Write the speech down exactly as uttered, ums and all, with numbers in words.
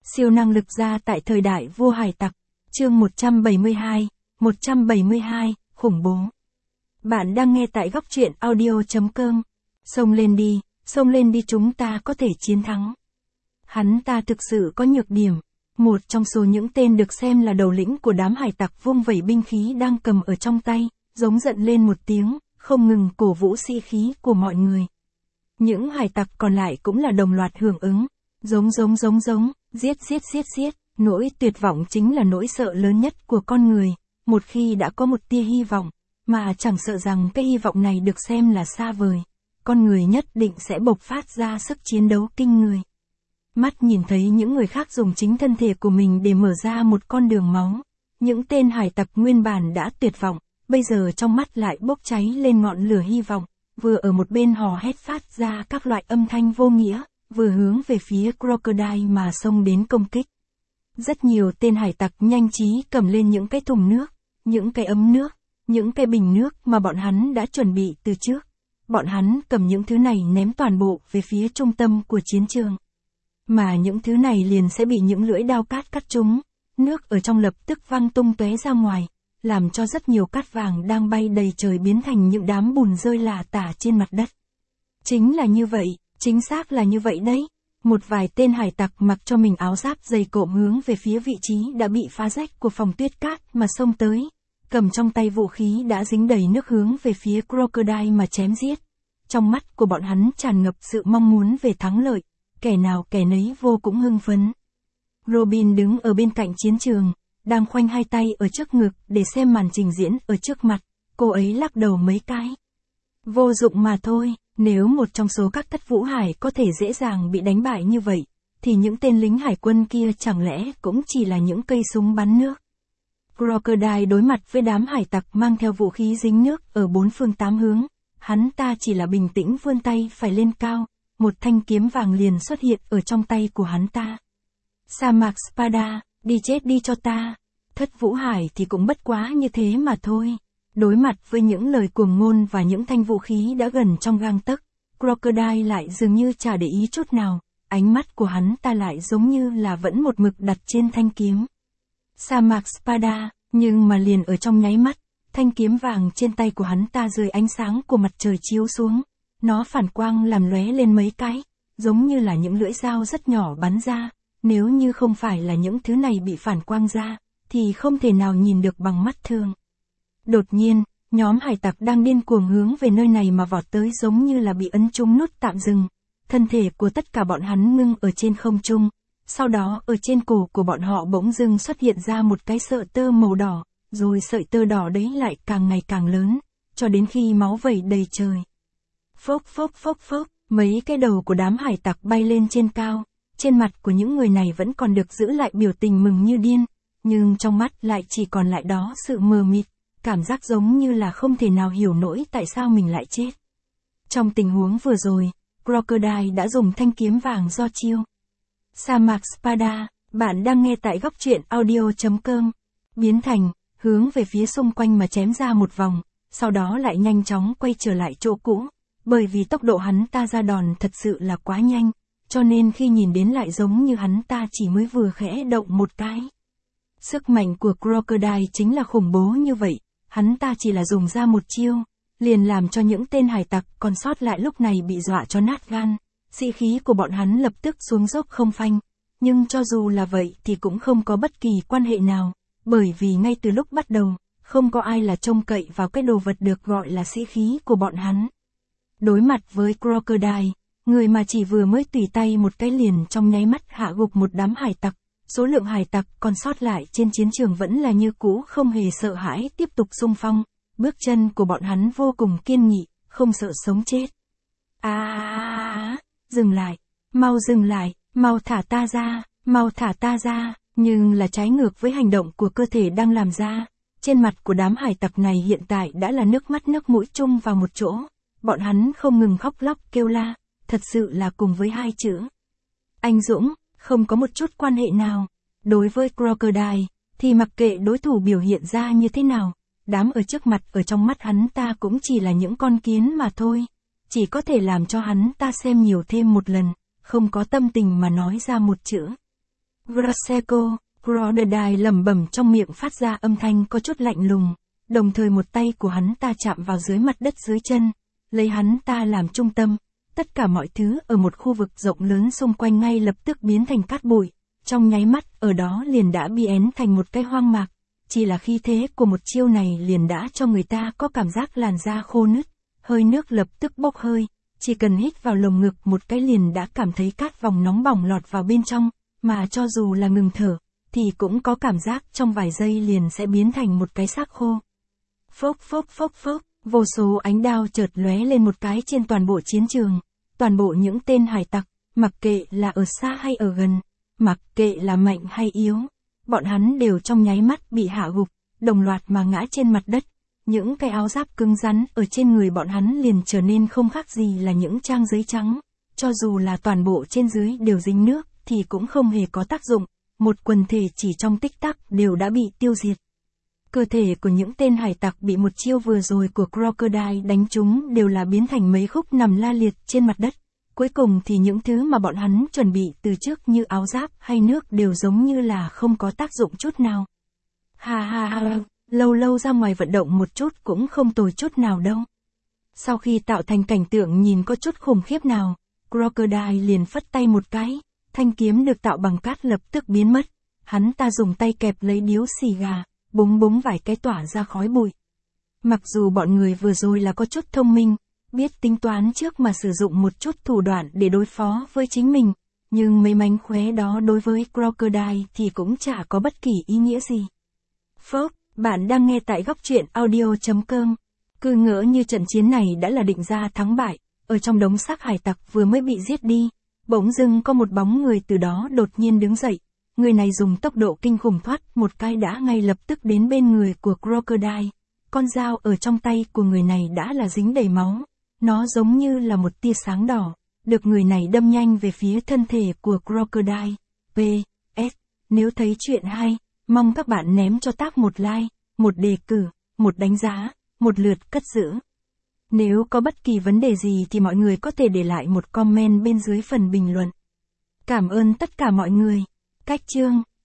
Siêu năng lực gia tại thời đại vua hải tặc. Chương một trăm bảy mươi hai, một trăm bảy mươi hai, khủng bố. Bạn đang nghe tại góc truyện audio chấm com. Xông lên đi, xông lên đi, chúng ta có thể chiến thắng. Hắn ta thực sự có nhược điểm. Một trong số những tên được xem là đầu lĩnh của đám hải tặc vung vẩy binh khí đang cầm ở trong tay, giống giận lên một tiếng, không ngừng cổ vũ sĩ khí của mọi người. Những hải tặc còn lại cũng là đồng loạt hưởng ứng. Giống giống giống giống, giết giết giết giết, nỗi tuyệt vọng chính là nỗi sợ lớn nhất của con người, một khi đã có một tia hy vọng, mà chẳng sợ rằng cái hy vọng này được xem là xa vời, con người nhất định sẽ bộc phát ra sức chiến đấu kinh người. Mắt nhìn thấy những người khác dùng chính thân thể của mình để mở ra một con đường máu, những tên hải tặc nguyên bản đã tuyệt vọng, bây giờ trong mắt lại bốc cháy lên ngọn lửa hy vọng, vừa ở một bên hò hét phát ra các loại âm thanh vô nghĩa, vừa hướng về phía Crocodile mà xông đến công kích. Rất nhiều tên hải tặc nhanh trí cầm lên những cái thùng nước, những cái ấm nước, những cái bình nước mà bọn hắn đã chuẩn bị từ trước. Bọn hắn cầm những thứ này ném toàn bộ về phía trung tâm của chiến trường. Mà những thứ này liền sẽ bị những lưỡi đao cát cắt chúng, nước ở trong lập tức văng tung tóe ra ngoài, làm cho rất nhiều cát vàng đang bay đầy trời biến thành những đám bùn rơi lả tả trên mặt đất. Chính là như vậy. Chính xác là như vậy đấy. Một vài tên hải tặc mặc cho mình áo giáp dày cộm hướng về phía vị trí đã bị phá rách của phòng tuyết cát mà xông tới, cầm trong tay vũ khí đã dính đầy nước hướng về phía Crocodile mà chém giết. Trong mắt của bọn hắn tràn ngập sự mong muốn về thắng lợi, kẻ nào kẻ nấy vô cùng hưng phấn. Robin đứng ở bên cạnh chiến trường, đang khoanh hai tay ở trước ngực để xem màn trình diễn ở trước mặt, cô ấy lắc đầu mấy cái. Vô dụng mà thôi. Nếu một trong số các thất vũ hải có thể dễ dàng bị đánh bại như vậy, thì những tên lính hải quân kia chẳng lẽ cũng chỉ là những cây súng bắn nước. Crocodile đối mặt với đám hải tặc mang theo vũ khí dính nước ở bốn phương tám hướng, hắn ta chỉ là bình tĩnh vươn tay phải lên cao, một thanh kiếm vàng liền xuất hiện ở trong tay của hắn ta. Sa mạc Spada, đi chết đi cho ta. Thất vũ hải thì cũng bất quá như thế mà thôi. Đối mặt với những lời cuồng ngôn và những thanh vũ khí đã gần trong gang tấc, Crocodile lại dường như chả để ý chút nào, ánh mắt của hắn ta lại giống như là vẫn một mực đặt trên thanh kiếm. Sa mạc Spada, nhưng mà liền ở trong nháy mắt, thanh kiếm vàng trên tay của hắn ta dưới ánh sáng của mặt trời chiếu xuống, nó phản quang làm lóe lên mấy cái, giống như là những lưỡi dao rất nhỏ bắn ra, nếu như không phải là những thứ này bị phản quang ra, thì không thể nào nhìn được bằng mắt thường. Đột nhiên, nhóm hải tặc đang điên cuồng hướng về nơi này mà vọt tới giống như là bị ấn trúng nút tạm dừng. Thân thể của tất cả bọn hắn ngưng ở trên không trung. Sau đó ở trên cổ của bọn họ bỗng dưng xuất hiện ra một cái sợi tơ màu đỏ, rồi sợi tơ đỏ đấy lại càng ngày càng lớn, cho đến khi máu vẩy đầy trời. Phốc phốc phốc phốc, mấy cái đầu của đám hải tặc bay lên trên cao. Trên mặt của những người này vẫn còn được giữ lại biểu tình mừng như điên, nhưng trong mắt lại chỉ còn lại đó sự mờ mịt. Cảm giác giống như là không thể nào hiểu nổi tại sao mình lại chết. Trong tình huống vừa rồi, Crocodile đã dùng thanh kiếm vàng do chiêu. Sa mạc Spada, bạn đang nghe tại góc truyện audio chấm com. Biến thành, hướng về phía xung quanh mà chém ra một vòng, sau đó lại nhanh chóng quay trở lại chỗ cũ. Bởi vì tốc độ hắn ta ra đòn thật sự là quá nhanh, cho nên khi nhìn đến lại giống như hắn ta chỉ mới vừa khẽ động một cái. Sức mạnh của Crocodile chính là khủng bố như vậy. Hắn ta chỉ là dùng ra một chiêu, liền làm cho những tên hải tặc còn sót lại lúc này bị dọa cho nát gan, sĩ khí của bọn hắn lập tức xuống dốc không phanh, nhưng cho dù là vậy thì cũng không có bất kỳ quan hệ nào, bởi vì ngay từ lúc bắt đầu, không có ai là trông cậy vào cái đồ vật được gọi là sĩ khí của bọn hắn. Đối mặt với Crocodile, người mà chỉ vừa mới tùy tay một cái liền trong nháy mắt hạ gục một đám hải tặc. Số lượng hải tặc còn sót lại trên chiến trường vẫn là như cũ không hề sợ hãi tiếp tục xung phong, bước chân của bọn hắn vô cùng kiên nghị, không sợ sống chết. À, dừng lại, mau dừng lại, mau thả ta ra, mau thả ta ra, nhưng là trái ngược với hành động của cơ thể đang làm ra. Trên mặt của đám hải tặc này hiện tại đã là nước mắt nước mũi chung vào một chỗ, bọn hắn không ngừng khóc lóc kêu la, thật sự là cùng với hai chữ. Anh dũng. Không có một chút quan hệ nào. Đối với Crocodile, thì mặc kệ đối thủ biểu hiện ra như thế nào, đám ở trước mặt ở trong mắt hắn ta cũng chỉ là những con kiến mà thôi. Chỉ có thể làm cho hắn ta xem nhiều thêm một lần, không có tâm tình mà nói ra một chữ. Grosseco, Crocodile lẩm bẩm trong miệng phát ra âm thanh có chút lạnh lùng, đồng thời một tay của hắn ta chạm vào dưới mặt đất dưới chân, lấy hắn ta làm trung tâm, tất cả mọi thứ ở một khu vực rộng lớn xung quanh ngay lập tức biến thành cát bụi, trong nháy mắt ở đó liền đã bị én thành một cái hoang mạc, chỉ là khí thế của một chiêu này liền đã cho người ta có cảm giác làn da khô nứt, hơi nước lập tức bốc hơi, chỉ cần hít vào lồng ngực một cái liền đã cảm thấy cát vòng nóng bỏng lọt vào bên trong, mà cho dù là ngừng thở, thì cũng có cảm giác trong vài giây liền sẽ biến thành một cái xác khô. Phốc phốc phốc phốc, vô số ánh đao chợt lóe lên một cái trên toàn bộ chiến trường, toàn bộ những tên hải tặc, mặc kệ là ở xa hay ở gần, mặc kệ là mạnh hay yếu, bọn hắn đều trong nháy mắt bị hạ gục, đồng loạt mà ngã trên mặt đất. Những cái áo giáp cứng rắn ở trên người bọn hắn liền trở nên không khác gì là những trang giấy trắng, cho dù là toàn bộ trên dưới đều dính nước thì cũng không hề có tác dụng, một quần thể chỉ trong tích tắc đều đã bị tiêu diệt. Cơ thể của những tên hải tặc bị một chiêu vừa rồi của Crocodile đánh trúng đều là biến thành mấy khúc nằm la liệt trên mặt đất. Cuối cùng thì những thứ mà bọn hắn chuẩn bị từ trước như áo giáp hay nước đều giống như là không có tác dụng chút nào. Ha ha ha, lâu lâu ra ngoài vận động một chút cũng không tồi chút nào đâu. Sau khi tạo thành cảnh tượng nhìn có chút khủng khiếp nào, Crocodile liền phất tay một cái, thanh kiếm được tạo bằng cát lập tức biến mất. Hắn ta dùng tay kẹp lấy điếu xì gà, búng búng vài cái tỏa ra khói bụi. Mặc dù bọn người vừa rồi là có chút thông minh, biết tính toán trước mà sử dụng một chút thủ đoạn để đối phó với chính mình, nhưng mấy mánh khóe đó đối với Crocodile thì cũng chả có bất kỳ ý nghĩa gì. Phốc, bạn đang nghe tại góc truyện audio chấm com. Cứ ngỡ như trận chiến này đã là định ra thắng bại, ở trong đống xác hải tặc vừa mới bị giết đi, bỗng dưng có một bóng người từ đó đột nhiên đứng dậy. Người này dùng tốc độ kinh khủng thoát một cái đã ngay lập tức đến bên người của Crocodile. Con dao ở trong tay của người này đã là dính đầy máu. Nó giống như là một tia sáng đỏ, được người này đâm nhanh về phía thân thể của Crocodile. pê ét. Nếu thấy chuyện hay, mong các bạn ném cho tác một like, một đề cử, một đánh giá, một lượt cất giữ. Nếu có bất kỳ vấn đề gì thì mọi người có thể để lại một comment bên dưới phần bình luận. Cảm ơn tất cả mọi người. Cách chương